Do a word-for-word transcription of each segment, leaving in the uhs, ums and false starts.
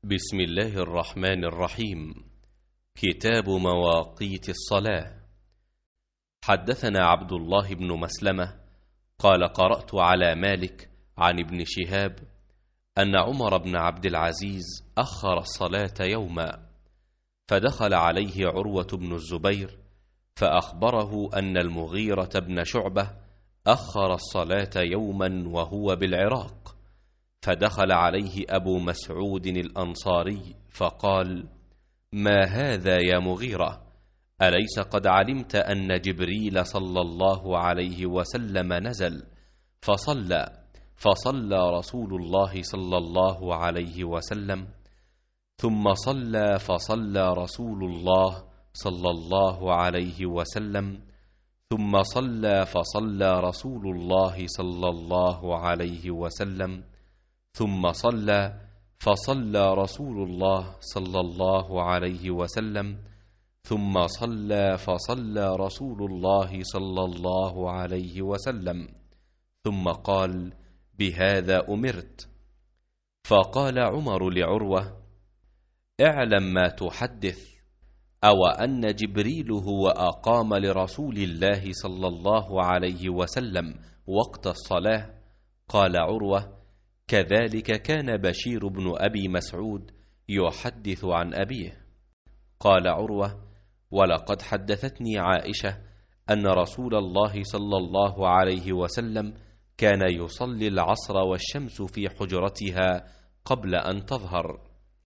بسم الله الرحمن الرحيم. كتاب مواقيت الصلاة. حدثنا عبد الله بن مسلمة قال قرأت على مالك عن ابن شهاب أن عمر بن عبد العزيز أخر الصلاة يوما، فدخل عليه عروة بن الزبير فأخبره أن المغيرة بن شعبة أخر الصلاة يوما وهو بالعراق، فدخل عليه أبو مسعود الأنصاري فقال: ما هذا يا مغيرة؟ أليس قد علمت أن جبريل صلى الله عليه وسلم نزل فصلى فصلى رسول الله صلى الله عليه وسلم، ثم صلى فصلى رسول الله صلى الله عليه وسلم، ثم صلى فصلى رسول الله صلى الله عليه وسلم، ثم صلى فصلى رسول الله صلى الله عليه وسلم، ثم صلى فصلى رسول الله صلى الله عليه وسلم، ثم قال: بهذا أمرت. فقال عمر لعروة: اعلم ما تحدث، أو أن جبريل هو أقام لرسول الله صلى الله عليه وسلم وقت الصلاة؟ قال عروة: كذلك كان بشير بن أبي مسعود يحدث عن أبيه. قال عروة: ولقد حدثتني عائشة أن رسول الله صلى الله عليه وسلم كان يصلي العصر والشمس في حجرتها قبل أن تظهر.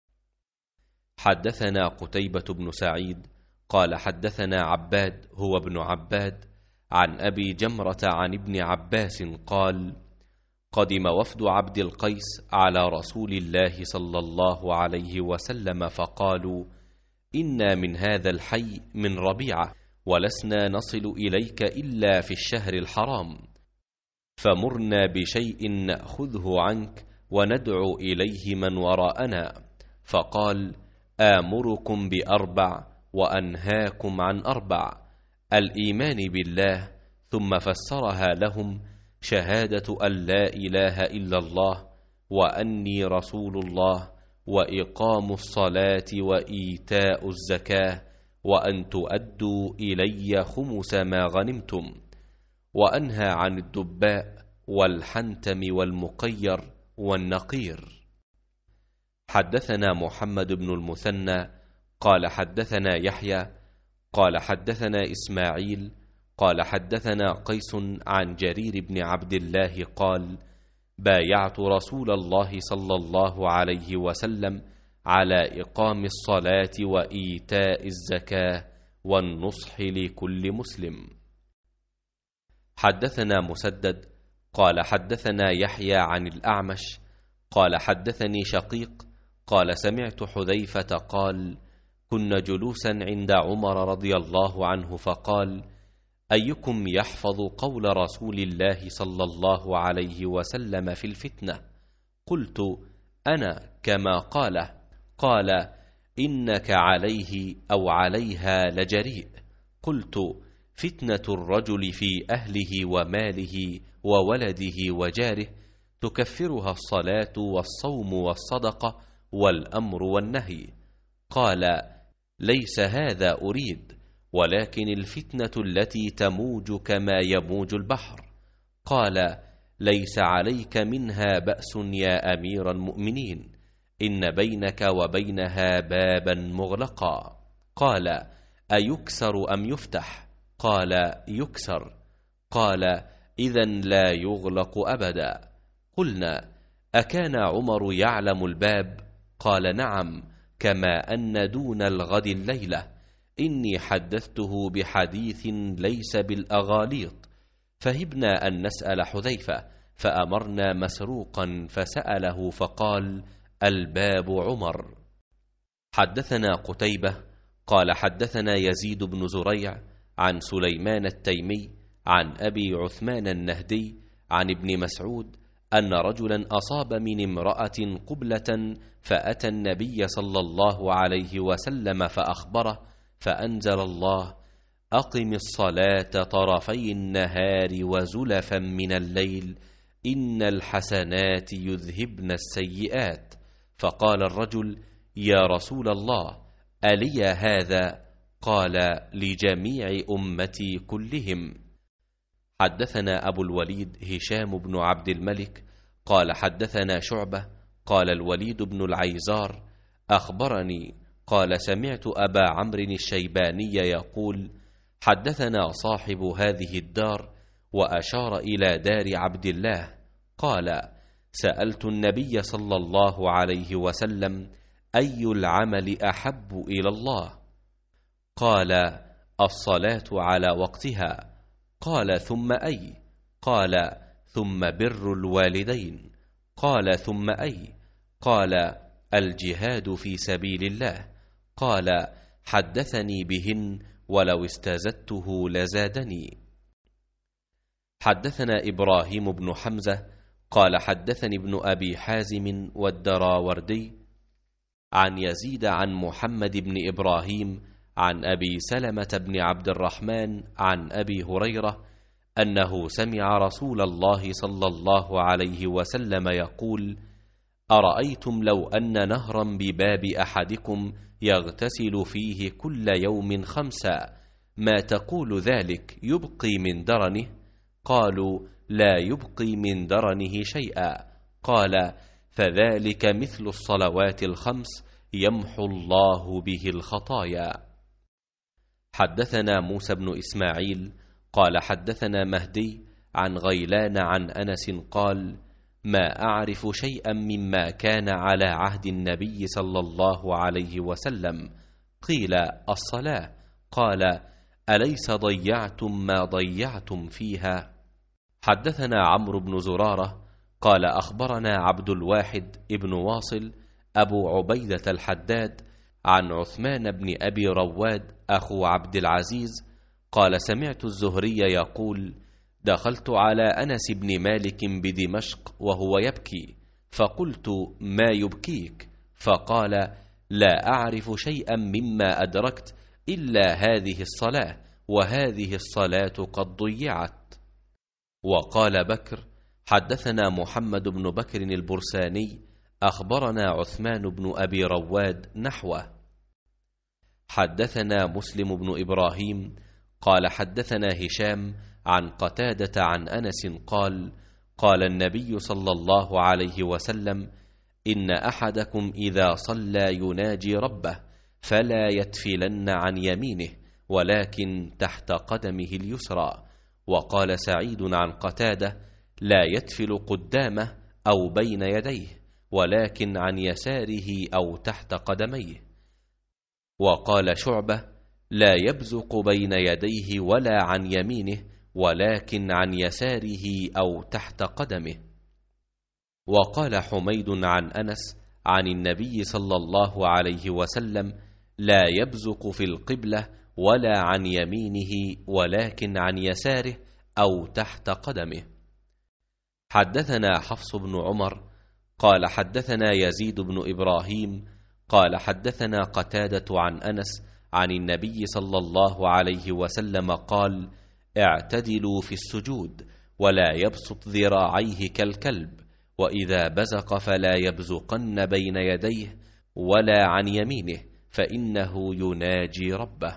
حدثنا قتيبة بن سعيد قال حدثنا عباد هو ابن عباد عن أبي جمرة عن ابن عباس قال: قدم وفد عبد القيس على رسول الله صلى الله عليه وسلم فقالوا: إنا من هذا الحي من ربيعة، ولسنا نصل إليك إلا في الشهر الحرام، فمرنا بشيء نأخذه عنك وندعو إليه من وراءنا. فقال: آمركم بأربع وأنهاكم عن أربع: الإيمان بالله، ثم فسرها لهم: شهادة أن لا إله إلا الله وأني رسول الله، وإقام الصلاة وإيتاء الزكاة، وأن تؤدوا إلي خمس ما غنمتم، وأنهى عن الدباء والحنتم والمقير والنقير. حدثنا محمد بن المثنى قال حدثنا يحيى قال حدثنا إسماعيل قال حدثنا قيس عن جرير بن عبد الله قال: بايعت رسول الله صلى الله عليه وسلم على إقام الصلاة وإيتاء الزكاة والنصح لكل مسلم. حدثنا مسدد قال حدثنا يحيى عن الأعمش قال حدثني شقيق قال سمعت حذيفة قال: كنا جلوسا عند عمر رضي الله عنه فقال: أيكم يحفظ قول رسول الله صلى الله عليه وسلم في الفتنة؟ قلت: أنا كما قال. قال: إنك عليه أو عليها لجريء. قلت: فتنة الرجل في أهله وماله وولده وجاره تكفرها الصلاة والصوم والصدقة والأمر والنهي. قال: ليس هذا أريد، ولكن الفتنة التي تموج كما يموج البحر. قال: ليس عليك منها بأس يا أمير المؤمنين، إن بينك وبينها بابا مغلقا. قال: أيكسر أم يفتح؟ قال: يكسر. قال: إذن لا يغلق أبدا. قلنا: أكان عمر يعلم الباب؟ قال: نعم، كما أن دون الغد الليلة. إني حدثته بحديث ليس بالأغاليط، فهبنا أن نسأل حذيفة، فأمرنا مسروقا فسأله فقال: الباب عمر. حدثنا قتيبة قال حدثنا يزيد بن زريع عن سليمان التيمي عن أبي عثمان النهدي عن ابن مسعود أن رجلا أصاب من امرأة قبلة فأتى النبي صلى الله عليه وسلم فأخبره، فأنزل الله: أقم الصلاة طرفي النهار وزلفا من الليل، إن الحسنات يذهبن السيئات. فقال الرجل: يا رسول الله، ألي هذا؟ قال: لجميع أمتي كلهم. حدثنا أبو الوليد هشام بن عبد الملك قال حدثنا شعبة قال الوليد بن العيزار أخبرني قال: سمعت أبا عمرو الشيباني يقول: حدثنا صاحب هذه الدار، وأشار إلى دار عبد الله، قال: سألت النبي صلى الله عليه وسلم: أي العمل أحب إلى الله؟ قال: الصلاة على وقتها. قال: ثم أي؟ قال: ثم بر الوالدين. قال: ثم أي؟ قال: الجهاد في سبيل الله. قال: حدثني بهن ولو استزدته لزادني. حدثنا إبراهيم بن حمزة قال حدثني ابن أبي حازم والدراوردي عن يزيد عن محمد بن إبراهيم عن أبي سلمة بن عبد الرحمن عن أبي هريرة أنه سمع رسول الله صلى الله عليه وسلم يقول: أرأيتم لو أن نهرا بباب أحدكم يغتسل فيه كل يوم خمسا، ما تقول ذلك؟ يبقي من درنه؟ قالوا: لا يبقي من درنه شيئا. قال: فذلك مثل الصلوات الخمس يمحو الله به الخطايا. حدثنا موسى بن إسماعيل قال حدثنا مهدي عن غيلان عن أنس قال: ما أعرف شيئا مما كان على عهد النبي صلى الله عليه وسلم. قيل: الصلاة. قال: أليس ضيعتم ما ضيعتم فيها؟ حدثنا عمرو بن زرارة قال أخبرنا عبد الواحد ابن واصل أبو عبيدة الحداد عن عثمان بن أبي رواد أخو عبد العزيز قال: سمعت الزهري يقول: دخلت على أنس بن مالك بدمشق وهو يبكي، فقلت: ما يبكيك؟ فقال: لا أعرف شيئا مما أدركت إلا هذه الصلاة، وهذه الصلاة قد ضيعت. وقال بكر: حدثنا محمد بن بكر البرساني أخبرنا عثمان بن أبي رواد نحوه. حدثنا مسلم بن إبراهيم قال حدثنا هشام عن قتادة عن أنس قال: قال النبي صلى الله عليه وسلم: إن أحدكم إذا صلى يناجي ربه فلا يتفلن عن يمينه ولكن تحت قدمه اليسرى. وقال سعيد عن قتادة: لا يتفل قدامه أو بين يديه ولكن عن يساره أو تحت قدميه. وقال شعبة: لا يبزق بين يديه ولا عن يمينه ولكن عن يساره أو تحت قدمه. وقال حميد عن أنس عن النبي صلى الله عليه وسلم: لا يبزق في القبلة ولا عن يمينه ولكن عن يساره أو تحت قدمه. حدثنا حفص بن عمر قال حدثنا يزيد بن إبراهيم قال حدثنا قتادة عن أنس عن النبي صلى الله عليه وسلم قال: اعتدلوا في السجود ولا يبسط ذراعيه كالكلب، وإذا بزق فلا يبزقن بين يديه ولا عن يمينه فإنه يناجي ربه.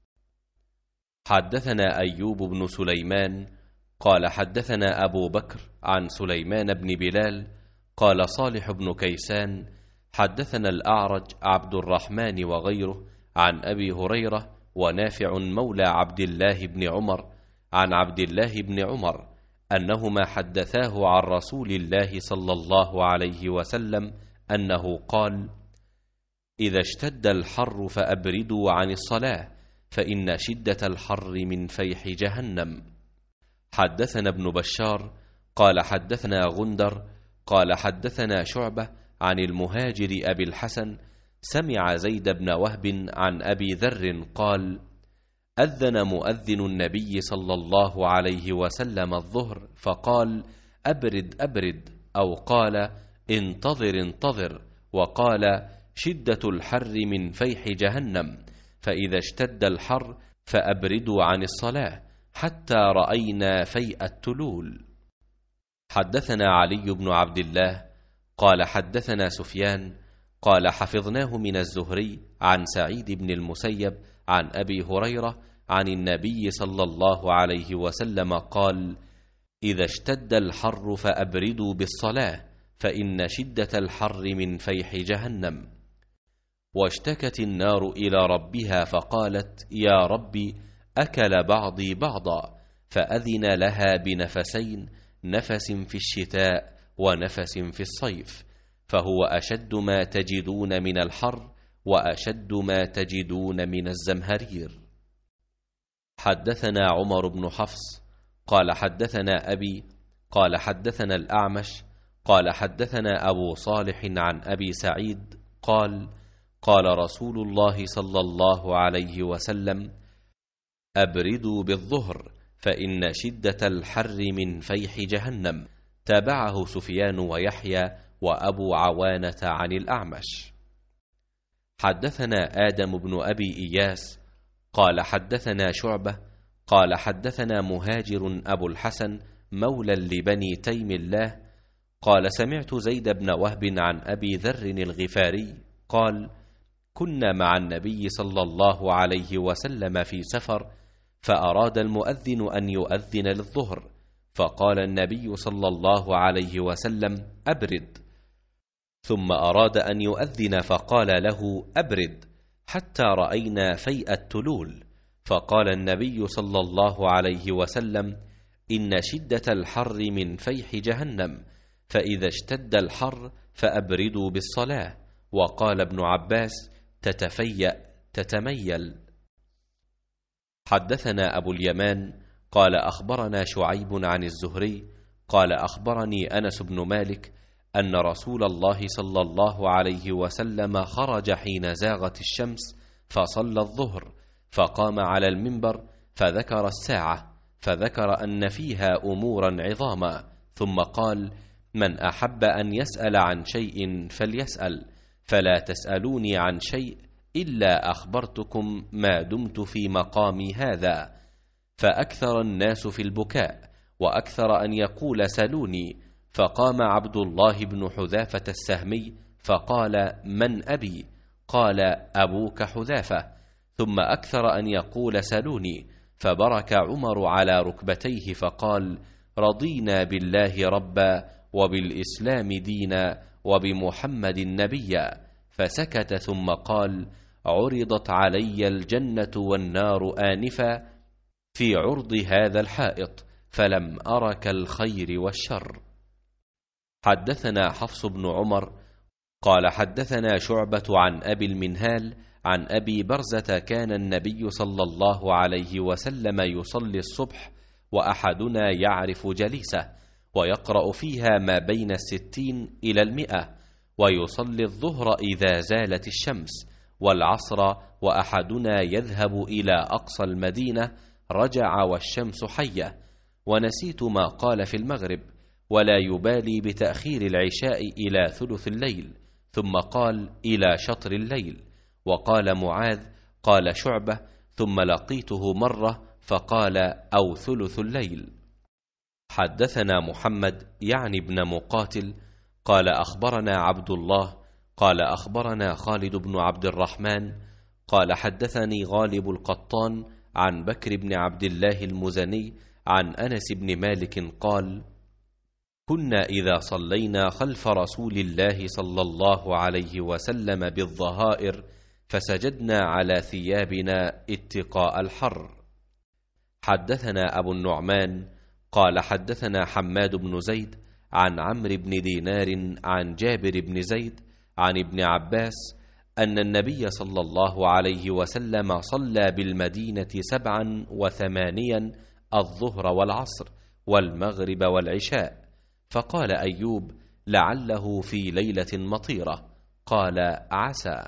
حدثنا أيوب بن سليمان قال حدثنا أبو بكر عن سليمان بن بلال قال صالح بن كيسان حدثنا الأعرج عبد الرحمن وغيره عن أبي هريرة ونافع مولى عبد الله بن عمر عن عبد الله بن عمر أنهما حدثاه عن رسول الله صلى الله عليه وسلم أنه قال: إذا اشتد الحر فأبردوا عن الصلاة فإن شدة الحر من فيح جهنم. حدثنا ابن بشار قال حدثنا غندر قال حدثنا شعبة عن المهاجر أبي الحسن سمع زيد بن وهب عن أبي ذر قال: أذن مؤذن النبي صلى الله عليه وسلم الظهر فقال: أبرد أبرد، أو قال: انتظر انتظر، وقال: شدة الحر من فيح جهنم، فإذا اشتد الحر فأبردوا عن الصلاة حتى رأينا فيء التلول. حدثنا علي بن عبد الله قال حدثنا سفيان قال حفظناه من الزهري عن سعيد بن المسيب عن أبي هريرة عن النبي صلى الله عليه وسلم قال: إذا اشتد الحر فأبردوا بالصلاة فإن شدة الحر من فيح جهنم. واشتكت النار إلى ربها فقالت: يا ربي أكل بعضي بعضا، فأذن لها بنفسين، نفس في الشتاء ونفس في الصيف، فهو أشد ما تجدون من الحر وأشد ما تجدون من الزمهرير. حدثنا عمر بن حفص قال حدثنا أبي قال حدثنا الأعمش قال حدثنا أبو صالح عن أبي سعيد قال: قال رسول الله صلى الله عليه وسلم: أبردوا بالظهر فإن شدة الحر من فيح جهنم. تابعه سفيان ويحيى وأبو عوانة عن الأعمش. حدثنا آدم بن أبي إياس قال حدثنا شعبة قال حدثنا مهاجر أبو الحسن مولى لبني تيم الله قال: سمعت زيد بن وهب عن أبي ذر الغفاري قال: كنا مع النبي صلى الله عليه وسلم في سفر، فأراد المؤذن أن يؤذن للظهر، فقال النبي صلى الله عليه وسلم: أبرد. ثم أراد أن يؤذن فقال له: أبرد، حتى رأينا فيء التلول، فقال النبي صلى الله عليه وسلم: إن شدة الحر من فيح جهنم، فإذا اشتد الحر فأبردوا بالصلاة. وقال ابن عباس: تتفيأ تتميل. حدثنا أبو اليمان قال أخبرنا شعيب عن الزهري قال أخبرني أنس بن مالك أن رسول الله صلى الله عليه وسلم خرج حين زاغت الشمس فصلى الظهر، فقام على المنبر فذكر الساعة، فذكر أن فيها أمورا عظاما، ثم قال: من أحب أن يسأل عن شيء فليسأل، فلا تسألوني عن شيء إلا أخبرتكم ما دمت في مقامي هذا. فأكثر الناس في البكاء، وأكثر أن يقول: سلوني. فقام عبد الله بن حذافة السهمي فقال: من أبي؟ قال: أبوك حذافة. ثم أكثر أن يقول: سلوني. فبرك عمر على ركبتيه فقال: رضينا بالله ربا وبالإسلام دينا وبمحمد نبيا. فسكت ثم قال: عرضت علي الجنة والنار آنفا في عرض هذا الحائط، فلم أرك الخير والشر. حدثنا حفص بن عمر قال حدثنا شعبة عن أبي المنهال عن أبي برزة: كان النبي صلى الله عليه وسلم يصلي الصبح وأحدنا يعرف جليسه، ويقرأ فيها ما بين الستين إلى المئة، ويصلي الظهر إذا زالت الشمس، والعصر وأحدنا يذهب إلى أقصى المدينة، رجع والشمس حية. ونسيت ما قال في المغرب، ولا يبالي بتأخير العشاء إلى ثلث الليل، ثم قال: إلى شطر الليل. وقال معاذ: قال شعبة: ثم لقيته مرة فقال: أو ثلث الليل. حدثنا محمد يعني ابن مقاتل قال أخبرنا عبد الله قال أخبرنا خالد بن عبد الرحمن قال حدثني غالب القطان عن بكر بن عبد الله المزني عن أنس بن مالك قال: كنا إذا صلينا خلف رسول الله صلى الله عليه وسلم بالظهائر فسجدنا على ثيابنا اتقاء الحر. حدثنا أبو النعمان قال حدثنا حماد بن زيد عن عمرو بن دينار عن جابر بن زيد عن ابن عباس أن النبي صلى الله عليه وسلم صلى بالمدينة سبعا وثمانيا الظهر والعصر والمغرب والعشاء. فقال أيوب: لعله في ليلة مطيرة. قال: عسى.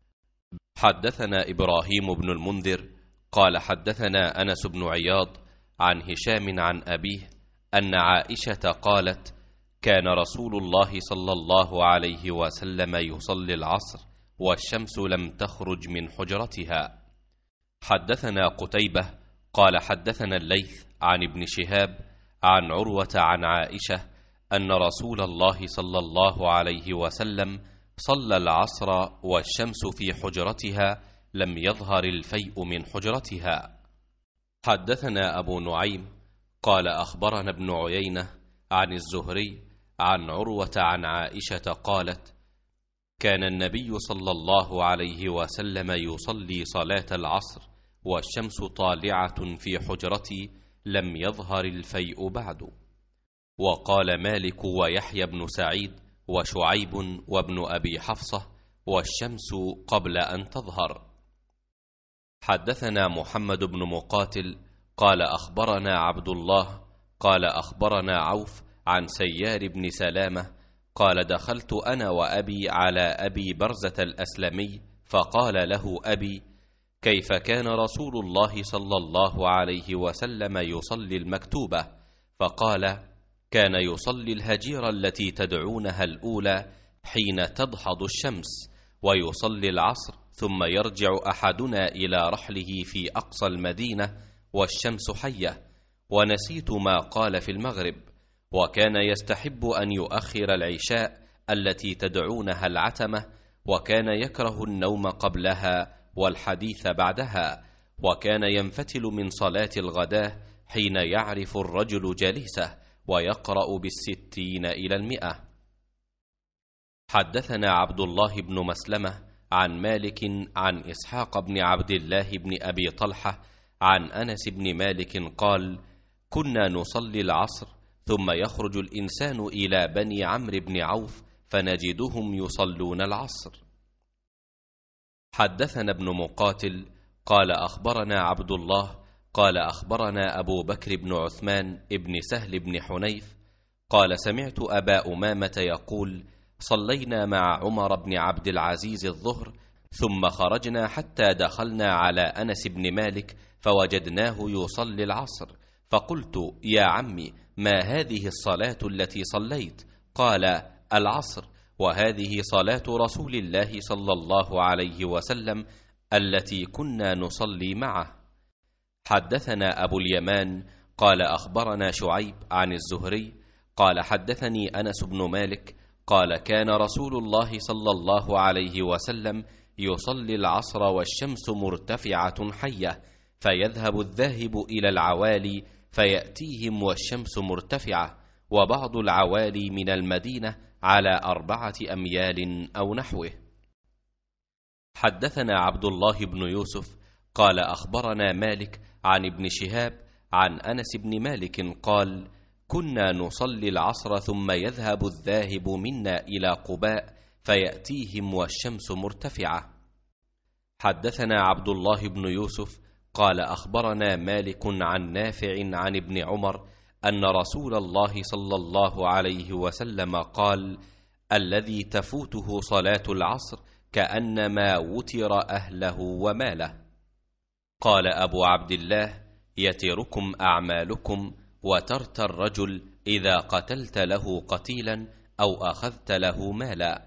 حدثنا إبراهيم بن المنذر قال حدثنا أنس بن عياض عن هشام عن أبيه أن عائشة قالت: كان رسول الله صلى الله عليه وسلم يصلي العصر والشمس لم تخرج من حجرتها. حدثنا قتيبة قال حدثنا الليث عن ابن شهاب عن عروة عن عائشة أن رسول الله صلى الله عليه وسلم صلى العصر والشمس في حجرتها لم يظهر الفيء من حجرتها. حدثنا أبو نعيم قال أخبرنا ابن عيينة عن الزهري عن عروة عن عائشة قالت: كان النبي صلى الله عليه وسلم يصلي صلاة العصر والشمس طالعة في حجرتي لم يظهر الفيء بعد. وقال مالك ويحيى بن سعيد وشعيب وابن أبي حفصة: والشمس قبل أن تظهر. حدثنا محمد بن مقاتل قال أخبرنا عبد الله قال أخبرنا عوف عن سيار بن سلامة قال: دخلت أنا وأبي على أبي برزة الأسلمي فقال له أبي: كيف كان رسول الله صلى الله عليه وسلم يصلي المكتوبة؟ فقال: كان يصلي الهجيرة التي تدعونها الأولى حين تدحض الشمس، ويصلي العصر ثم يرجع أحدنا إلى رحله في أقصى المدينة والشمس حية. ونسيت ما قال في المغرب. وكان يستحب أن يؤخر العشاء التي تدعونها العتمة، وكان يكره النوم قبلها والحديث بعدها، وكان ينفتل من صلاة الغداة حين يعرف الرجل جليسه ويقرأ بالستين إلى المئة. حدثنا عبد الله بن مسلمة عن مالك عن إسحاق بن عبد الله بن أبي طلحة عن أنس بن مالك قال: كنا نصلي العصر ثم يخرج الإنسان إلى بني عمرو بن عوف فنجدهم يصلون العصر. حدثنا ابن مقاتل قال أخبرنا عبد الله قال أخبرنا أبو بكر بن عثمان ابن سهل بن حنيف قال: سمعت أبا أمامة يقول: صلينا مع عمر بن عبد العزيز الظهر ثم خرجنا حتى دخلنا على أنس بن مالك فوجدناه يصلي العصر، فقلت: يا عمي، ما هذه الصلاة التي صليت؟ قال: العصر، وهذه صلاة رسول الله صلى الله عليه وسلم التي كنا نصلي معه. حدثنا أبو اليمان قال أخبرنا شعيب عن الزهري قال: حدثني أنس بن مالك قال: كان رسول الله صلى الله عليه وسلم يصلي العصر والشمس مرتفعة حية، فيذهب الذاهب إلى العوالي فيأتيهم والشمس مرتفعة، وبعض العوالي من المدينة على أربعة أميال أو نحوه. حدثنا عبد الله بن يوسف قال أخبرنا مالك عن ابن شهاب عن أنس بن مالك قال: كنا نصلي العصر ثم يذهب الذاهب منا إلى قباء فيأتيهم والشمس مرتفعة. حدثنا عبد الله بن يوسف قال أخبرنا مالك عن نافع عن ابن عمر أن رسول الله صلى الله عليه وسلم قال: الذي تفوته صلاة العصر كأنما وتر أهله وماله. قال أبو عبد الله: يتركم أعمالكم وترت الرجل إذا قتلت له قتيلا أو أخذت له مالا.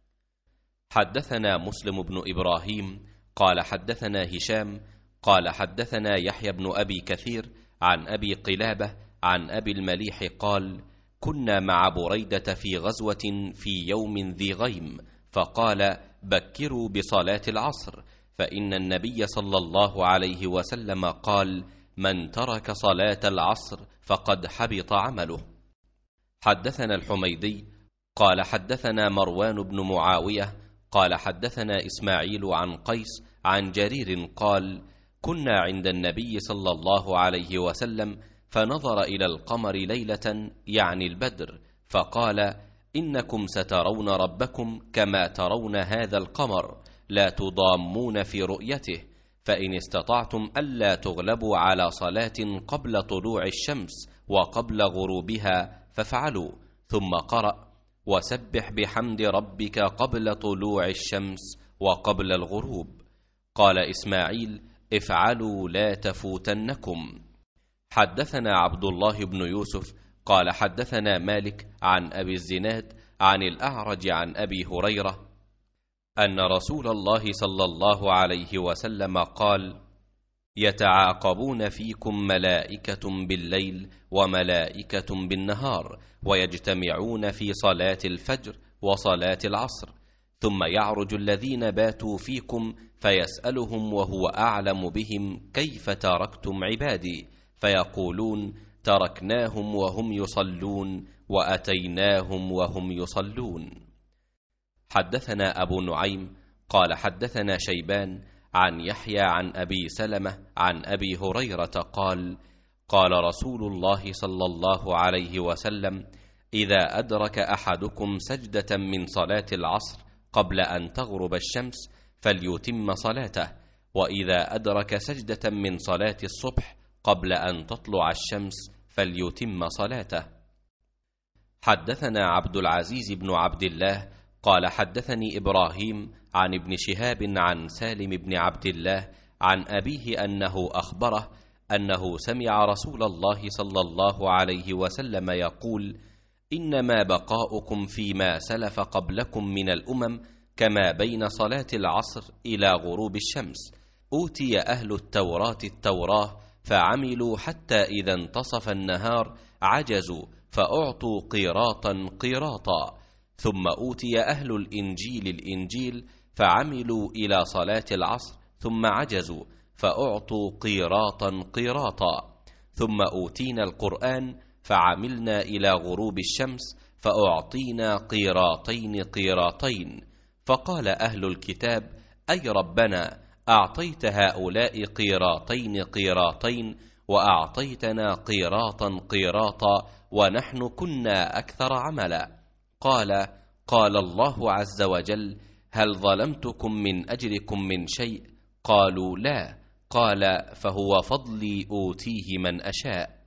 حدثنا مسلم بن إبراهيم قال حدثنا هشام قال حدثنا يحيى بن أبي كثير عن أبي قلابة عن أبي المليح قال: كنا مع بريدة في غزوة في يوم ذي غيم، فقال: بكروا بصلاة العصر، فإن النبي صلى الله عليه وسلم قال: من ترك صلاة العصر فقد حبط عمله. حدثنا الحميدي قال حدثنا مروان بن معاوية قال حدثنا إسماعيل عن قيس عن جرير قال: كنا عند النبي صلى الله عليه وسلم فنظر إلى القمر ليلة يعني البدر، فقال: إنكم سترون ربكم كما ترون هذا القمر، لا تضامون في رؤيته، فإن استطعتم ألا تغلبوا على صلاة قبل طلوع الشمس وقبل غروبها فافعلوا. ثم قرأ: وسبح بحمد ربك قبل طلوع الشمس وقبل الغروب. قال إسماعيل: افعلوا لا تفوتنكم. حدثنا عبد الله بن يوسف قال حدثنا مالك عن أبي الزناد عن الأعرج عن أبي هريرة أن رسول الله صلى الله عليه وسلم قال: يتعاقبون فيكم ملائكة بالليل وملائكة بالنهار، ويجتمعون في صلاة الفجر وصلاة العصر، ثم يعرج الذين باتوا فيكم فيسألهم وهو أعلم بهم: كيف تركتم عبادي؟ فيقولون: تركناهم وهم يصلون وأتيناهم وهم يصلون. حدثنا أبو نعيم قال حدثنا شيبان عن يحيى عن أبي سلمة عن أبي هريرة قال: قال رسول الله صلى الله عليه وسلم: إذا أدرك أحدكم سجدة من صلاة العصر قبل أن تغرب الشمس فليتم صلاته، وإذا أدرك سجدة من صلاة الصبح قبل أن تطلع الشمس فليتم صلاته. حدثنا عبد العزيز بن عبد الله قال حدثني إبراهيم عن ابن شهاب عن سالم بن عبد الله عن أبيه أنه أخبره أنه سمع رسول الله صلى الله عليه وسلم يقول: إنما بقاؤكم فيما سلف قبلكم من الأمم كما بين صلاة العصر إلى غروب الشمس. أوتي أهل التوراة التوراة فعملوا حتى إذا انتصف النهار عجزوا فأعطوا قيراطا قيراطا، ثم أوتي أهل الإنجيل الإنجيل فعملوا إلى صلاة العصر ثم عجزوا فأعطوا قيراطا قيراطا، ثم أوتينا القرآن فعملنا إلى غروب الشمس فأعطينا قيراطين قيراطين. فقال أهل الكتاب: أي ربنا، أعطيت هؤلاء قيراطين قيراطين وأعطيتنا قيراطا قيراطا ونحن كنا أكثر عملا. قال: قال الله عز وجل: هل ظلمتكم من أجركم من شيء؟ قالوا: لا. قال: فهو فضلي أوتيه من أشاء.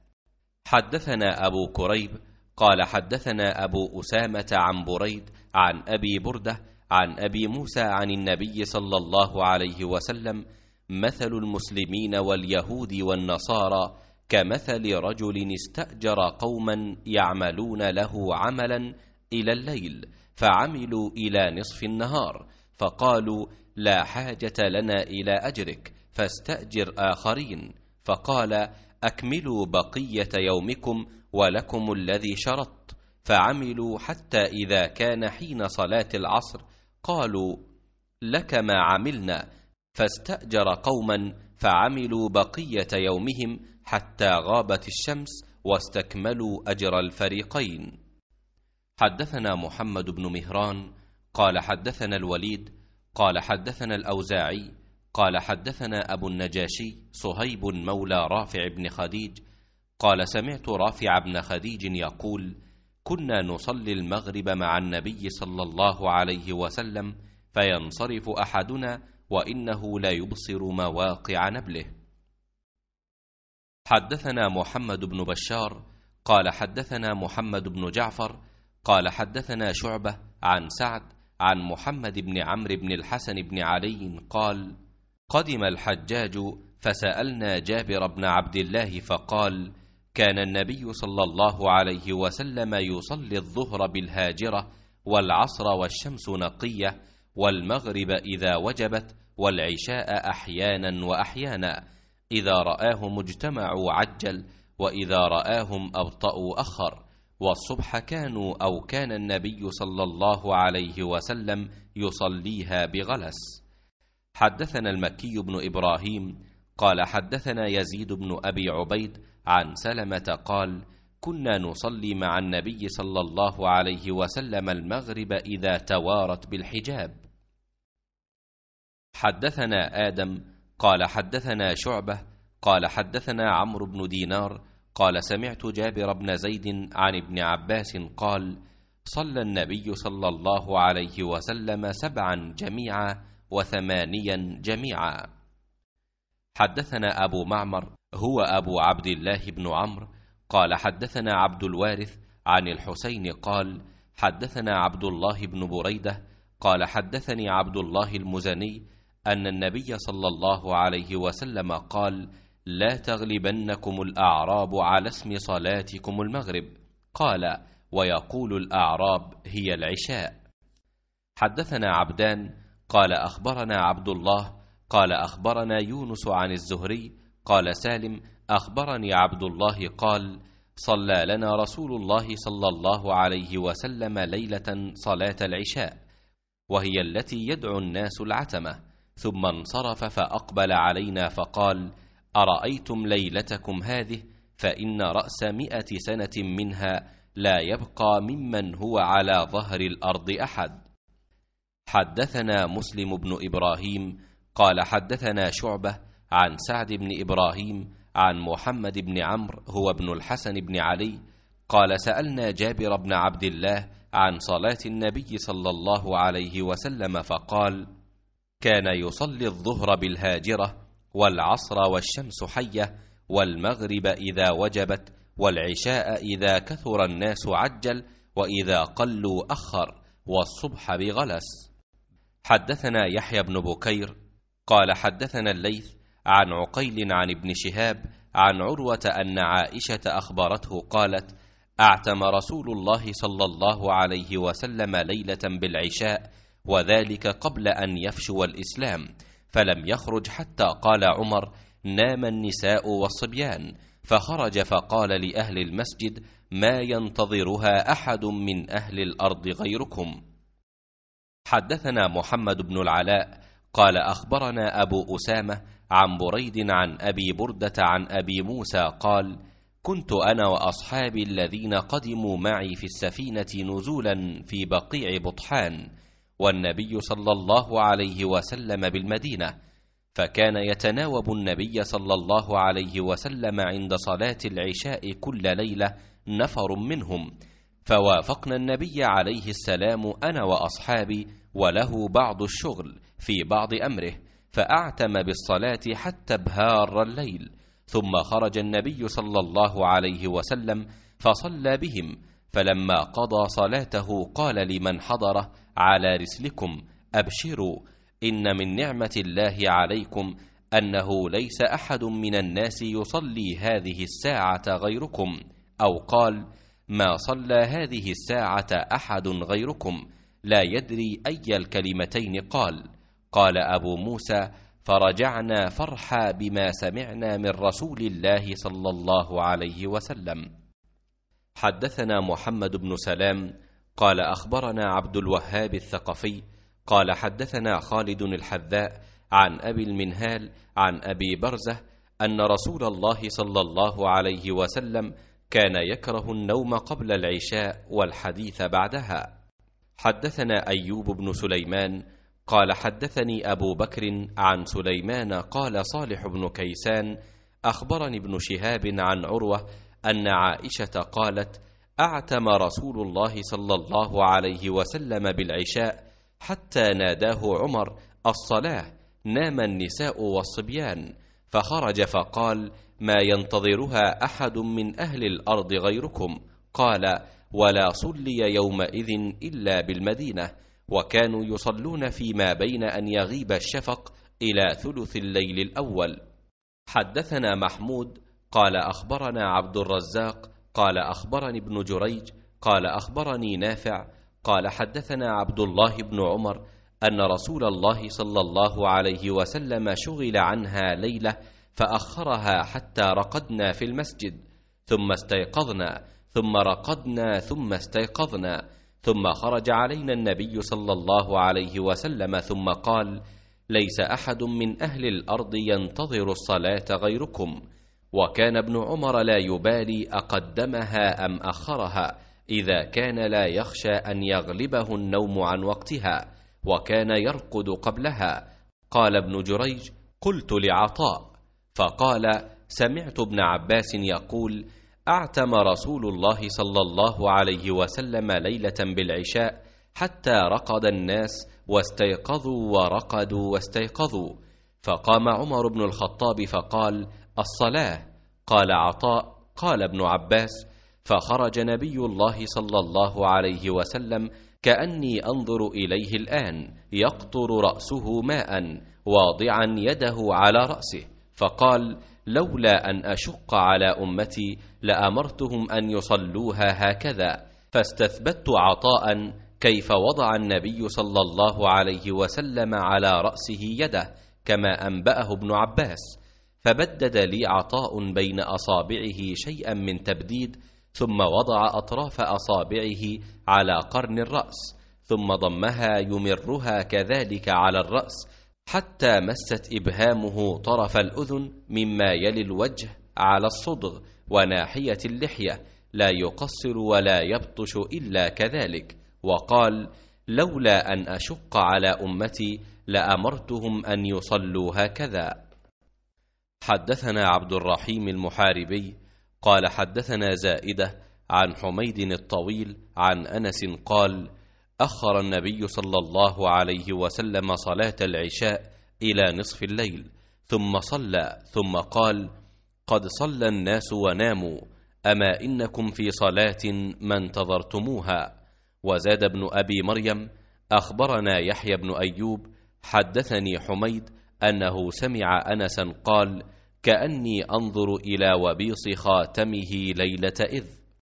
حدثنا أبو كريب قال حدثنا أبو أسامة عن بريد عن أبي بردة عن أبي موسى عن النبي صلى الله عليه وسلم: مثل المسلمين واليهود والنصارى كمثل رجل استأجر قوما يعملون له عملا إلى الليل فعملوا إلى نصف النهار، فقالوا: لا حاجة لنا إلى أجرك، فاستأجر آخرين. فقال: أكملوا بقية يومكم ولكم الذي شرطت. فعملوا حتى إذا كان حين صلاة العصر قالوا: لك ما عملنا، فاستأجر قوما فعملوا بقية يومهم حتى غابت الشمس واستكملوا أجر الفريقين. حدثنا محمد بن مهران قال حدثنا الوليد قال حدثنا الأوزاعي قال حدثنا أبو النجاشي صهيب مولى رافع بن خديج قال: سمعت رافع بن خديج يقول: كنا نصلي المغرب مع النبي صلى الله عليه وسلم فينصرف أحدنا وإنه لا يبصر مواقع نبله. حدثنا محمد بن بشار قال حدثنا محمد بن جعفر قال حدثنا شعبة عن سعد عن محمد بن عمرو بن الحسن بن علي قال: قدم الحجاج فسألنا جابر بن عبد الله فقال: كان النبي صلى الله عليه وسلم يصلي الظهر بالهاجرة والعصر والشمس نقية والمغرب إذا وجبت والعشاء أحيانا وأحيانا، إذا رآهم اجتمعوا عجل وإذا رآهم أبطأوا أخر، والصبح كانوا أو كان النبي صلى الله عليه وسلم يصليها بغلس. حدثنا المكي بن إبراهيم قال حدثنا يزيد بن أبي عبيد عن سلمة قال: كنا نصلي مع النبي صلى الله عليه وسلم المغرب إذا توارت بالحجاب. حدثنا آدم قال حدثنا شعبة قال حدثنا عمرو بن دينار قال: سمعت جابر بن زيد عن ابن عباس قال: صلى النبي صلى الله عليه وسلم سبعا جميعا وثمانيا جميعا. حدثنا أبو معمر هو أبو عبد الله بن عمرو قال حدثنا عبد الوارث عن الحسين قال: حدثنا عبد الله بن بريدة قال حدثني عبد الله المزني أن النبي صلى الله عليه وسلم قال: لا تغلبنكم الأعراب على اسم صلاتكم المغرب. قال: ويقول الأعراب هي العشاء. حدثنا عبدان قال أخبرنا عبد الله قال أخبرنا يونس عن الزهري قال سالم أخبرني عبد الله قال: صلى لنا رسول الله صلى الله عليه وسلم ليلة صلاة العشاء، وهي التي يدعو الناس العتمة، ثم انصرف فأقبل علينا فقال: أرأيتم ليلتكم هذه؟ فإن رأس مئة سنة منها لا يبقى ممن هو على ظهر الأرض أحد. حدثنا مسلم بن إبراهيم قال حدثنا شعبة عن سعد بن إبراهيم عن محمد بن عمرو هو ابن الحسن بن علي قال: سألنا جابر بن عبد الله عن صلاة النبي صلى الله عليه وسلم فقال: كان يصلي الظهر بالهاجرة، والعصر والشمس حية، والمغرب إذا وجبت، والعشاء إذا كثر الناس عجل، وإذا قلوا أخر، والصبح بغلس. حدثنا يحيى بن بكير قال حدثنا الليث عن عقيل عن ابن شهاب عن عروة أن عائشة أخبرته قالت: أعتم رسول الله صلى الله عليه وسلم ليلة بالعشاء، وذلك قبل أن يفشو الإسلام، فلم يخرج حتى قال عمر: نام النساء والصبيان، فخرج فقال لأهل المسجد: ما ينتظرها أحد من أهل الأرض غيركم. حدثنا محمد بن العلاء قال أخبرنا أبو أسامة عن بريد عن أبي بردة عن أبي موسى قال: كنت أنا وأصحابي الذين قدموا معي في السفينة نزولا في بقيع بطحان، والنبي صلى الله عليه وسلم بالمدينة، فكان يتناوب النبي صلى الله عليه وسلم عند صلاة العشاء كل ليلة نفر منهم، فوافقنا النبي عليه السلام أنا وأصحابي، وله بعض الشغل في بعض أمره، فأعتم بالصلاة حتى بهار الليل، ثم خرج النبي صلى الله عليه وسلم فصلى بهم، فلما قضى صلاته قال لمن حضره: على رسلكم، أبشروا، إن من نعمة الله عليكم أنه ليس أحد من الناس يصلي هذه الساعة غيركم، أو قال: ما صلى هذه الساعة أحد غيركم، لا يدري أي الكلمتين قال. قال أبو موسى: فرجعنا فرحا بما سمعنا من رسول الله صلى الله عليه وسلم. حدثنا محمد بن سلام قال أخبرنا عبد الوهاب الثقفي قال حدثنا خالد الحذاء عن أبي المنهال عن أبي برزة أن رسول الله صلى الله عليه وسلم كان يكره النوم قبل العشاء والحديث بعدها. حدثنا أيوب بن سليمان قال حدثني أبو بكر عن سليمان قال صالح بن كيسان أخبرني ابن شهاب عن عروة أن عائشة قالت: أعتم رسول الله صلى الله عليه وسلم بالعشاء حتى ناداه عمر: الصلاة، نام النساء والصبيان، فخرج فقال: ما ينتظرها أحد من أهل الأرض غيركم. قال: ولا صلي يومئذ إلا بالمدينة، وكانوا يصلون فيما بين أن يغيب الشفق إلى ثلث الليل الأول. حدثنا محمود قال أخبرنا عبد الرزاق قال أخبرني ابن جريج قال أخبرني نافع قال حدثنا عبد الله بن عمر أن رسول الله صلى الله عليه وسلم شغل عنها ليلة فأخرها حتى رقدنا في المسجد، ثم استيقظنا، ثم رقدنا، ثم استيقظنا، ثم خرج علينا النبي صلى الله عليه وسلم ثم قال: ليس أحد من أهل الأرض ينتظر الصلاة غيركم. وكان ابن عمر لا يبالي أقدمها أم أخرها إذا كان لا يخشى أن يغلبه النوم عن وقتها، وكان يرقد قبلها. قال ابن جريج: قلت لعطاء فقال: سمعت ابن عباس يقول: أعتم رسول الله صلى الله عليه وسلم ليلة بالعشاء حتى رقد الناس واستيقظوا ورقدوا واستيقظوا، فقام عمر بن الخطاب فقال: الصلاة. قال عطاء: قال ابن عباس: فخرج نبي الله صلى الله عليه وسلم كأني أنظر إليه الآن يقطر رأسه ماء واضعا يده على رأسه، فقال: لولا أن أشق على أمتي لأمرتهم أن يصلوها هكذا. فاستثبت عطاء كيف وضع النبي صلى الله عليه وسلم على رأسه يده كما أنبأه ابن عباس، فبدد لي عطاء بين أصابعه شيئا من تبديد، ثم وضع أطراف أصابعه على قرن الرأس، ثم ضمها يمرها كذلك على الرأس حتى مست إبهامه طرف الأذن مما يلي الوجه على الصدغ وناحية اللحية، لا يقصر ولا يبطش إلا كذلك. وقال: لولا أن أشق على أمتي لأمرتهم أن يصلوا هكذا. حدثنا عبد الرحيم المحاربي قال حدثنا زائدة عن حميد الطويل عن أنس قال: أخر النبي صلى الله عليه وسلم صلاة العشاء إلى نصف الليل، ثم صلى، ثم قال: قد صلى الناس وناموا، أما إنكم في صلاة ما انتظرتموها. وزاد ابن أبي مريم: أخبرنا يحيى بن أيوب حدثني حميد أنه سمع أنسا قال: كأني أنظر إلى وبيص خاتمه ليلة إذ.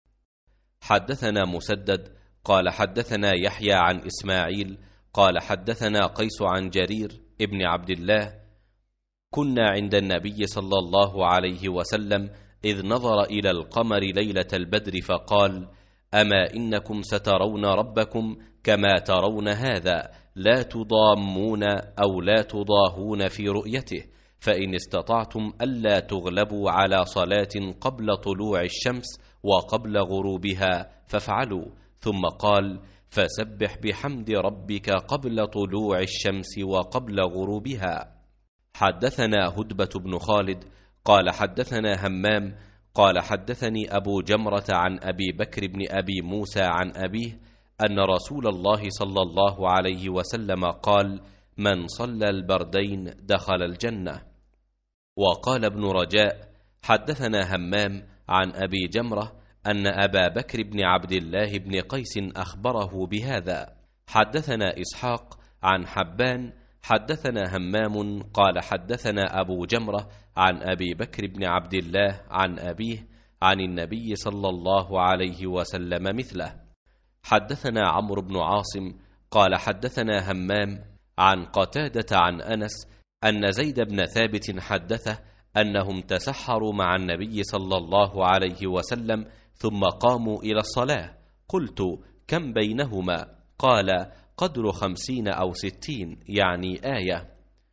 حدثنا مسدد قال حدثنا يحيى عن إسماعيل قال حدثنا قيس عن جرير ابن عبد الله: كنا عند النبي صلى الله عليه وسلم إذ نظر إلى القمر ليلة البدر فقال: أما إنكم سترون ربكم كما ترون هذا، لا تضامون أو لا تضاهون في رؤيته، فإن استطعتم ألا تغلبوا على صلاة قبل طلوع الشمس وقبل غروبها فافعلوا. ثم قال: فسبح بحمد ربك قبل طلوع الشمس وقبل غروبها. حدثنا هدبة بن خالد قال حدثنا همام قال حدثني أبو جمرة عن أبي بكر بن أبي موسى عن أبيه أن رسول الله صلى الله عليه وسلم قال: من صلى البردين دخل الجنة. وقال ابن رجاء حدثنا همام عن أبي جمرة أن أبا بكر بن عبد الله بن قيس أخبره بهذا. حدثنا إسحاق عن حبان حدثنا همام قال حدثنا أبو جمرة عن أبي بكر بن عبد الله عن أبيه عن النبي صلى الله عليه وسلم مثله. حدثنا عمرو بن عاصم قال حدثنا همام عن قتادة عن أنس أن زيد بن ثابت حدثه أنهم تسحروا مع النبي صلى الله عليه وسلم ثم قاموا إلى الصلاة. قلت: كم بينهما؟ قال: قدر خمسين أو ستين، يعني آية.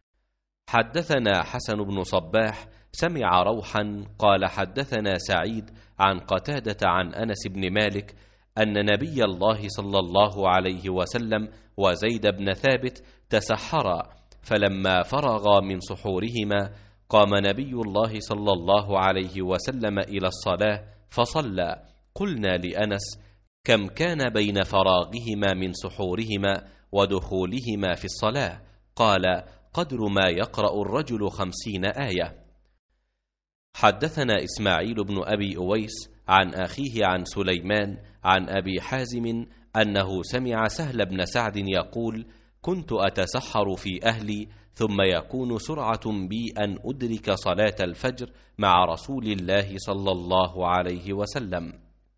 حدثنا حسن بن صباح سمع روحا قال حدثنا سعيد عن قتادة عن أنس بن مالك أن نبي الله صلى الله عليه وسلم وزيد بن ثابت تسحرا، فلما فرغا من سحورهما قام نبي الله صلى الله عليه وسلم إلى الصلاة فصلى. قلنا لأنس: كم كان بين فراغهما من سحورهما ودخولهما في الصلاة؟ قال: قدر ما يقرأ الرجل خمسين آية. حدثنا إسماعيل بن أبي أويس عن أخيه عن سليمان عن أبي حازم أنه سمع سهل بن سعد يقول: كنت أتسحر في أهلي ثم يكون سرعة بي أن أدرك صلاة الفجر مع رسول الله صلى الله عليه وسلم.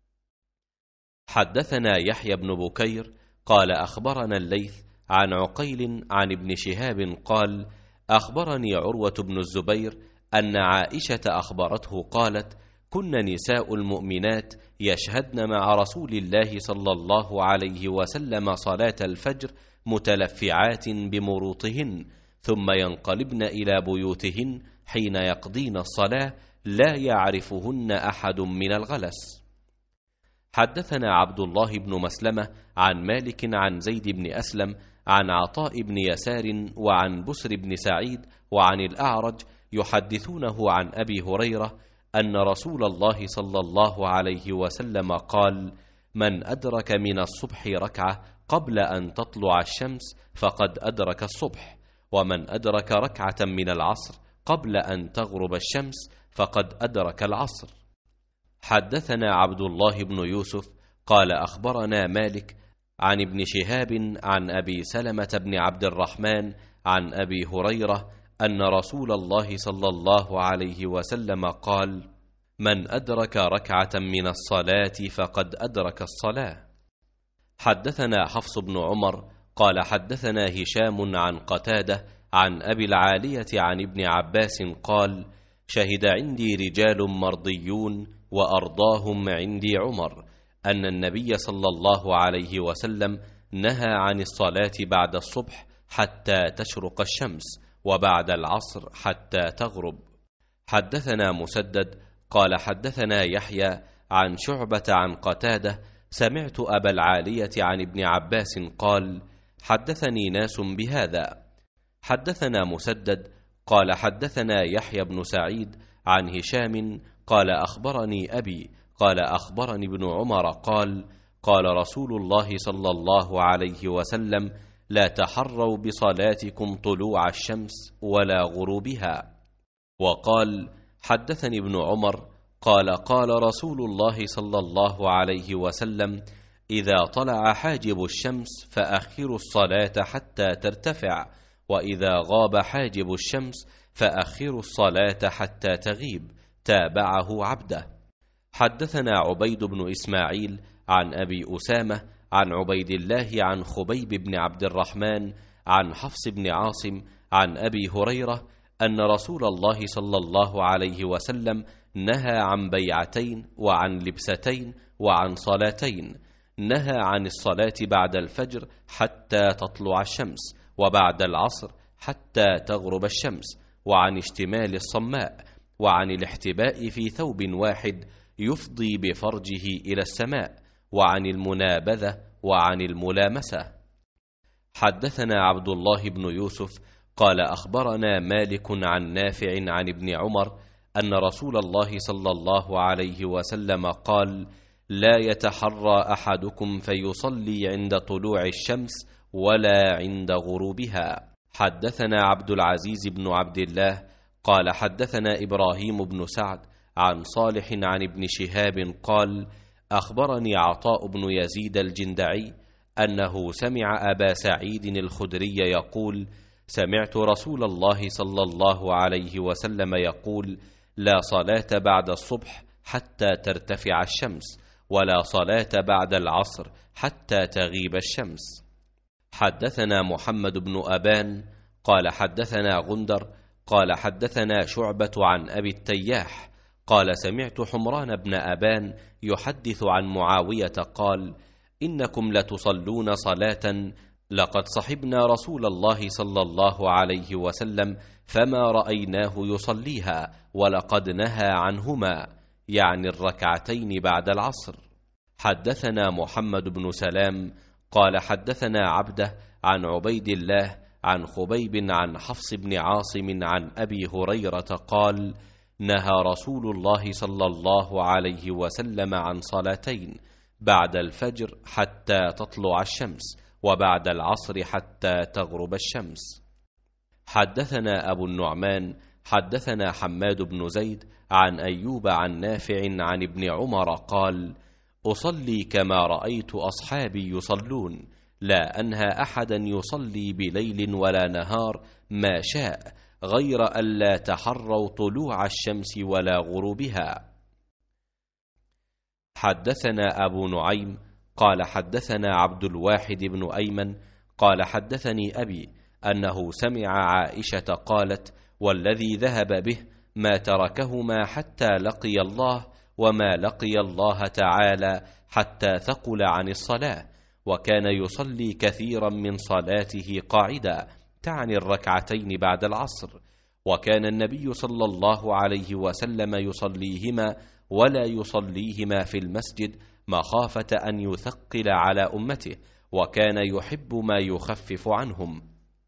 حدثنا يحيى بن بكير قال أخبرنا الليث عن عقيل عن ابن شهاب قال: أخبرني عروة بن الزبير أن عائشة أخبرته قالت: كن نساء المؤمنات يشهدن مع رسول الله صلى الله عليه وسلم صلاة الفجر متلفعات بمروطهن، ثم ينقلبن إلى بيوتهن حين يقضين الصلاة لا يعرفهن أحد من الغلس. حدثنا عبد الله بن مسلمة عن مالك عن زيد بن أسلم عن عطاء بن يسار وعن بسر بن سعيد وعن الأعرج يحدثونه عن أبي هريرة أن رسول الله صلى الله عليه وسلم قال: من أدرك من الصبح ركعة قبل أن تطلع الشمس فقد أدرك الصبح، ومن أدرك ركعة من العصر قبل أن تغرب الشمس فقد أدرك العصر. حدثنا عبد الله بن يوسف قال أخبرنا مالك عن ابن شهاب عن أبي سلمة بن عبد الرحمن عن أبي هريرة أن رسول الله صلى الله عليه وسلم قال: من أدرك ركعة من الصلاة فقد أدرك الصلاة. حدثنا حفص بن عمر قال حدثنا هشام عن قتادة عن أبي العالية عن ابن عباس قال: شهد عندي رجال مرضيون وأرضاهم عندي عمر أن النبي صلى الله عليه وسلم نهى عن الصلاة بعد الصبح حتى تشرق الشمس، وبعد العصر حتى تغرب. حدثنا مسدد قال حدثنا يحيى عن شعبة عن قتادة سمعت أبا العالية عن ابن عباس قال حدثني ناس بهذا. حدثنا مسدد قال حدثنا يحيى بن سعيد عن هشام قال أخبرني أبي قال أخبرني ابن عمر قال قال رسول الله صلى الله عليه وسلم لا تحروا بصلاتكم طلوع الشمس ولا غروبها. وقال حدثني ابن عمر قال قال رسول الله صلى الله عليه وسلم إذا طلع حاجب الشمس فأخروا الصلاة حتى ترتفع، وإذا غاب حاجب الشمس فأخروا الصلاة حتى تغيب. تابعه عبده. حدثنا عبيد بن إسماعيل عن أبي أسامة عن عبيد الله عن خبيب بن عبد الرحمن عن حفص بن عاصم عن أبي هريرة أن رسول الله صلى الله عليه وسلم نهى عن بيعتين وعن لبستين وعن صلاتين. نهى عن الصلاة بعد الفجر حتى تطلع الشمس، وبعد العصر حتى تغرب الشمس، وعن اشتمال الصماء، وعن الاحتباء في ثوب واحد يفضي بفرجه إلى السماء، وعن المنابذة، وعن الملامسة. حدثنا عبد الله بن يوسف قال أخبرنا مالك عن نافع عن ابن عمر أن رسول الله صلى الله عليه وسلم قال لا يتحرى أحدكم فيصلي عند طلوع الشمس ولا عند غروبها. حدثنا عبد العزيز بن عبد الله قال حدثنا إبراهيم بن سعد عن صالح عن ابن شهاب قال أخبرني عطاء بن يزيد الجندعي أنه سمع أبا سعيد الخدري يقول سمعت رسول الله صلى الله عليه وسلم يقول لا صلاة بعد الصبح حتى ترتفع الشمس، ولا صلاة بعد العصر حتى تغيب الشمس. حدثنا محمد بن أبان قال حدثنا غندر قال حدثنا شعبة عن أبي التياح قال سمعت حمران بن أبان يحدث عن معاوية قال إنكم لتصلون صلاة لقد صحبنا رسول الله صلى الله عليه وسلم فما رأيناه يصليها، ولقد نهى عنهما، يعني الركعتين بعد العصر. حدثنا محمد بن سلام قال حدثنا عبده عن عبيد الله عن خبيب عن حفص بن عاصم عن أبي هريرة قال نهى رسول الله صلى الله عليه وسلم عن صلاتين بعد الفجر حتى تطلع الشمس، وبعد العصر حتى تغرب الشمس. حدثنا أبو النعمان حدثنا حماد بن زيد عن أيوب عن نافع عن ابن عمر قال أصلي كما رأيت أصحابي يصلون، لا أنهى أحدا يصلي بليل ولا نهار ما شاء غير ألا تحروا طلوع الشمس ولا غروبها. حدثنا أبو نعيم قال حدثنا عبد الواحد بن أيمن قال حدثني أبي أنه سمع عائشة قالت والذي ذهب به ما تركهما حتى لقي الله، وما لقي الله تعالى حتى ثقل عن الصلاة، وكان يصلي كثيرا من صلاته قاعدا، تعني الركعتين بعد العصر، وكان النبي صلى الله عليه وسلم يصليهما ولا يصليهما في المسجد مخافة أن يثقل على أمته، وكان يحب ما يخفف عنهم.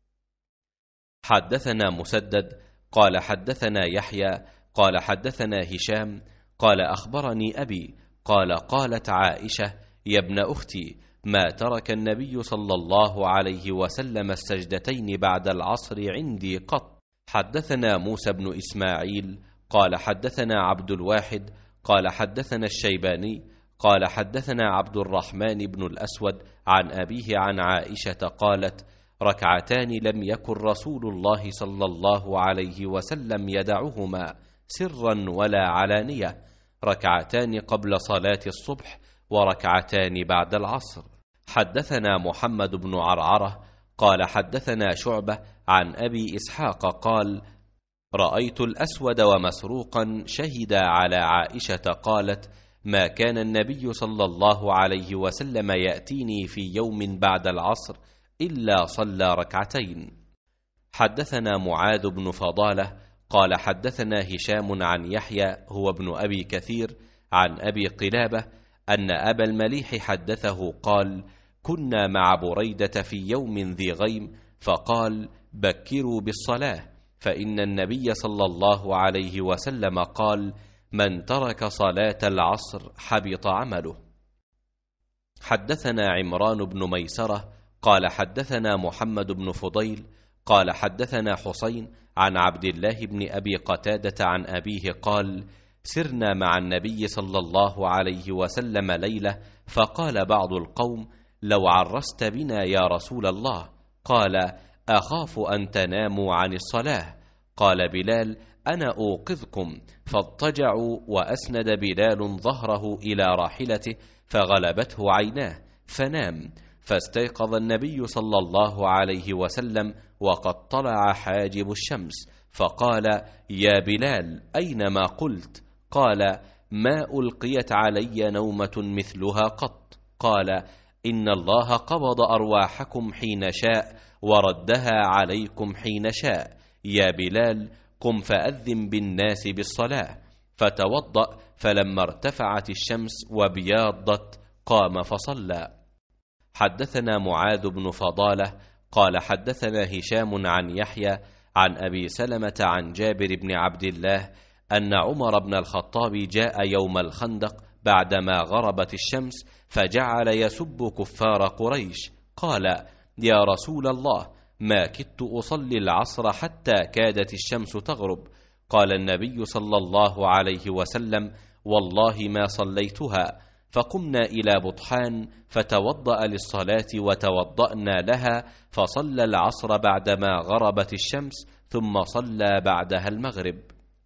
حدثنا مسدد قال حدثنا يحيى قال حدثنا هشام قال أخبرني أبي قال قالت عائشة يا ابن أختي ما ترك النبي صلى الله عليه وسلم السجدتين بعد العصر عندي قط. حدثنا موسى بن إسماعيل قال حدثنا عبد الواحد قال حدثنا الشيباني قال حدثنا عبد الرحمن بن الأسود عن أبيه عن عائشة قالت ركعتان لم يكن رسول الله صلى الله عليه وسلم يدعهما سرا ولا علانية، ركعتان قبل صلاة الصبح وركعتان بعد العصر. حدثنا محمد بن عرعرة قال حدثنا شعبة عن أبي إسحاق قال رأيت الأسود ومسروقا شهدا على عائشة قالت ما كان النبي صلى الله عليه وسلم يأتيني في يوم بعد العصر إلا صلى ركعتين. حدثنا معاذ بن فضالة قال حدثنا هشام عن يحيى هو ابن أبي كثير عن أبي قلابة أن أبا المليح حدثه قال: كنا مع بريدة في يوم ذي غيم فقال: بكروا بالصلاة، فإن النبي صلى الله عليه وسلم قال: من ترك صلاة العصر حبط عمله. حدثنا عمران بن ميسرة قال حدثنا محمد بن فضيل قال حدثنا حسين عن عبد الله بن أبي قتادة عن أبيه قال: سرنا مع النبي صلى الله عليه وسلم ليلة، فقال بعض القوم: لو عرست بنا يا رسول الله. قال: أخاف أن تناموا عن الصلاة. قال بلال: أنا أوقظكم. فاضطجعوا، وأسند بلال ظهره إلى راحلته فغلبته عيناه فنام، فاستيقظ النبي صلى الله عليه وسلم وقد طلع حاجب الشمس، فقال: يا بلال، أين ما قلت؟ قال: ما ألقيت علي نومة مثلها قط. قال: إن الله قبض أرواحكم حين شاء وردها عليكم حين شاء. يا بلال، قم فأذن بالناس بالصلاة. فتوضأ، فلما ارتفعت الشمس وبياضت قام فصلى. حدثنا معاذ بن فضالة قال حدثنا هشام عن يحيى عن أبي سلمة عن جابر بن عبد الله أن عمر بن الخطاب جاء يوم الخندق بعدما غربت الشمس فجعل يسب كفار قريش. قال: يا رسول الله، ما كدت أصلي العصر حتى كادت الشمس تغرب. قال النبي صلى الله عليه وسلم: والله ما صليتها. فقمنا إلى بطحان فتوضأ للصلاة وتوضأنا لها، فصلى العصر بعدما غربت الشمس، ثم صلى بعدها المغرب.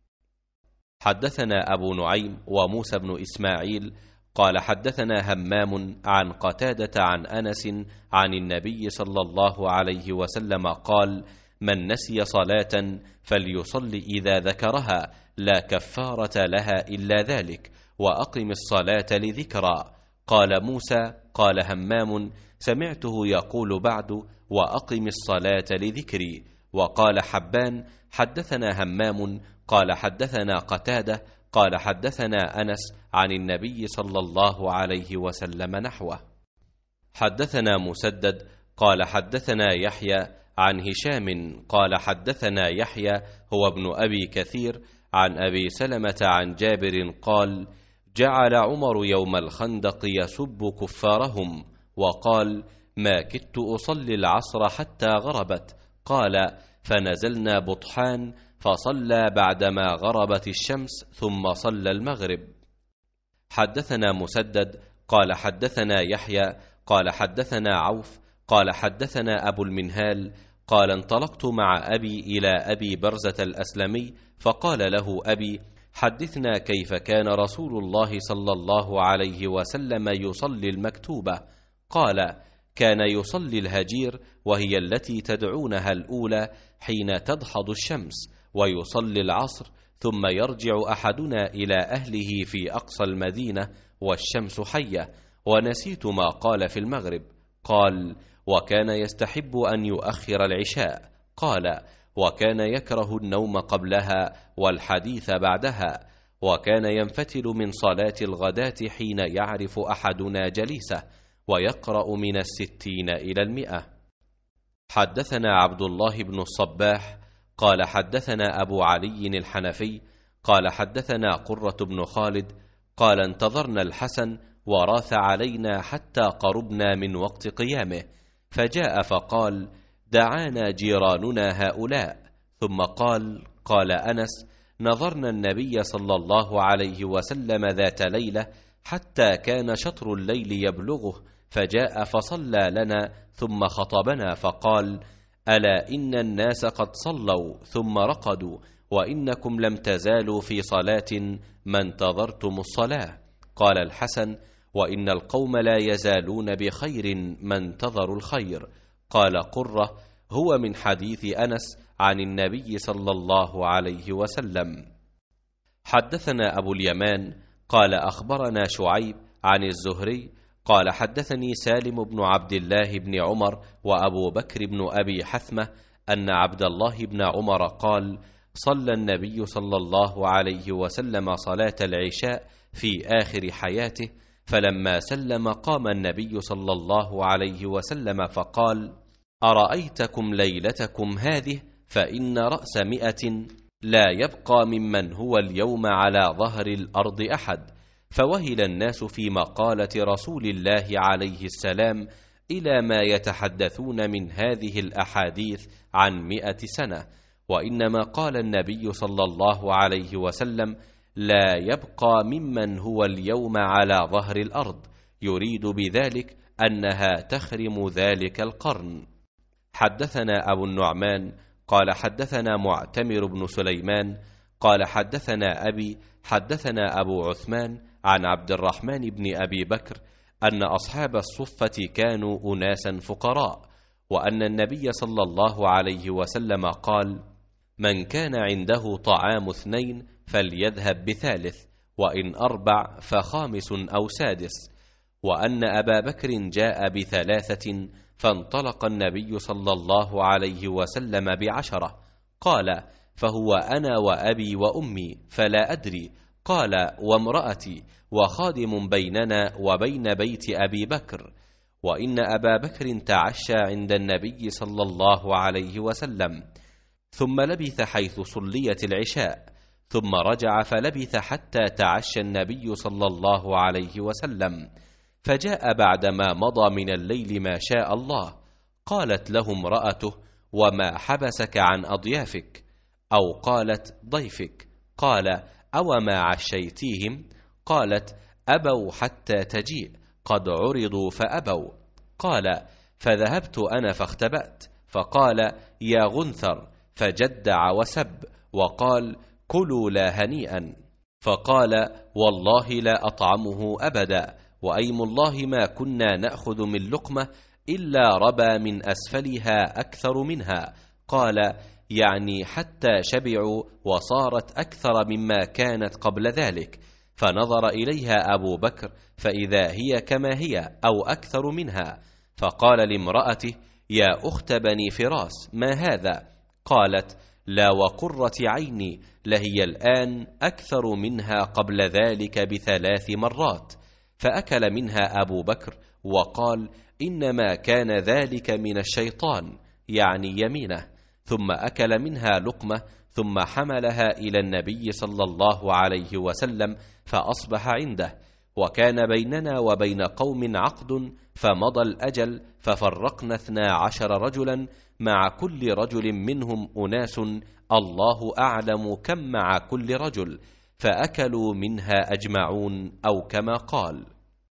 حدثنا أبو نعيم وموسى بن إسماعيل قال حدثنا همام عن قتادة عن أنس عن النبي صلى الله عليه وسلم قال: من نسي صلاة فليصلي إذا ذكرها، لا كفارة لها إلا ذلك، وأقم الصلاة لذكرى. قال موسى: قال همام: سمعته يقول بعد: وأقم الصلاة لذكري. وقال حبان: حدثنا همام قال حدثنا قتادة قال حدثنا أنس عن النبي صلى الله عليه وسلم نحوه. حدثنا مسدد قال حدثنا يحيى عن هشام قال حدثنا يحيى هو ابن أبي كثير عن أبي سلمة عن جابر قال: جعل عمر يوم الخندق يسب كفارهم، وقال: ما كدت أصلي العصر حتى غربت. قال: فنزلنا بطحان فصلى بعدما غربت الشمس، ثم صلى المغرب. حدثنا مسدد قال حدثنا يحيى قال حدثنا عوف قال حدثنا أبو المنهال قال: انطلقت مع أبي إلى أبي برزة الأسلمي، فقال له أبي: حدثنا كيف كان رسول الله صلى الله عليه وسلم يصلي المكتوبة. قال: كان يصلي الهجير، وهي التي تدعونها الأولى حين تدحض الشمس، ويصلي العصر، ثم يرجع أحدنا إلى أهله في أقصى المدينة والشمس حية. ونسيت ما قال في المغرب. قال: وكان يستحب أن يؤخر العشاء. قال: وكان يكره النوم قبلها والحديث بعدها. وكان ينفتل من صلاة الغداة حين يعرف أحدنا جليسه، ويقرأ من الستين إلى المئة. حدثنا عبد الله بن الصباح قال حدثنا أبو علي الحنفي قال حدثنا قرة بن خالد قال: انتظرنا الحسن وراث علينا حتى قربنا من وقت قيامه، فجاء فقال: دعانا جيراننا هؤلاء. ثم قال: قال أنس: نظرنا النبي صلى الله عليه وسلم ذات ليلة حتى كان شطر الليل يبلغه، فجاء فصلى لنا، ثم خطبنا فقال: ألا إن الناس قد صلوا ثم رقدوا، وإنكم لم تزالوا في صلاة ما انتظرتم الصلاة. قال الحسن: وإن القوم لا يزالون بخير ما انتظروا الخير. قال قرة: هو من حديث أنس عن النبي صلى الله عليه وسلم. حدثنا أبو اليمان قال أخبرنا شعيب عن الزهري قال حدثني سالم بن عبد الله بن عمر وأبو بكر بن أبي حثمة أن عبد الله بن عمر قال صلى النبي صلى الله عليه وسلم صلاة العشاء في آخر حياته، فلما سلم قام النبي صلى الله عليه وسلم فقال أرأيتكم ليلتكم هذه فإن رأس مئة لا يبقى ممن هو اليوم على ظهر الأرض أحد، فوهل الناس في مقالة رسول الله عليه السلام إلى ما يتحدثون من هذه الأحاديث عن مئة سنة، وإنما قال النبي صلى الله عليه وسلم لا يبقى ممن هو اليوم على ظهر الأرض، يريد بذلك أنها تخرم ذلك القرن. حدثنا أبو النعمان قال حدثنا معتمر بن سليمان قال حدثنا أبي حدثنا أبو عثمان عن عبد الرحمن بن أبي بكر أن أصحاب الصفة كانوا أناسا فقراء، وأن النبي صلى الله عليه وسلم قال من كان عنده طعام اثنين فليذهب بثالث، وإن أربع فخامس أو سادس، وأن أبا بكر جاء بثلاثة فانطلق النبي صلى الله عليه وسلم بعشرة، قال فهو أنا وأبي وأمي فلا أدري، قال وامرأتي وخادم بيننا وبين بيت أبي بكر، وإن أبا بكر تعشى عند النبي صلى الله عليه وسلم ثم لبث حيث صليت العشاء، ثم رجع فلبث حتى تعشى النبي صلى الله عليه وسلم، فجاء بعدما مضى من الليل ما شاء الله. قالت له امرأته وما حبسك عن أضيافك؟ أو قالت ضيفك؟ قال أو ما عشيتيهم؟ قالت أبوا حتى تجيء، قد عرضوا فأبوا. قال فذهبت أنا فاختبأت، فقال يا غنثر، فجدع وسب وقال كلوا لا هنيئا، فقال والله لا أطعمه أبدا، وأيم الله ما كنا نأخذ من لقمة إلا ربى من أسفلها أكثر منها، قال يعني حتى شبعوا وصارت أكثر مما كانت قبل ذلك، فنظر إليها أبو بكر فإذا هي كما هي أو أكثر منها، فقال لامرأته يا أخت بني فراس ما هذا؟ قالت لا وقرة عيني لهي الآن أكثر منها قبل ذلك بثلاث مرات. فأكل منها أبو بكر وقال إنما كان ذلك من الشيطان، يعني يمينه، ثم أكل منها لقمة ثم حملها إلى النبي صلى الله عليه وسلم فأصبح عنده، وكان بيننا وبين قوم عقد فمضى الأجل، ففرقنا اثنا عشر رجلا مع كل رجل منهم أناس الله أعلم كم مع كل رجل، فأكلوا منها أجمعون أو كما قال.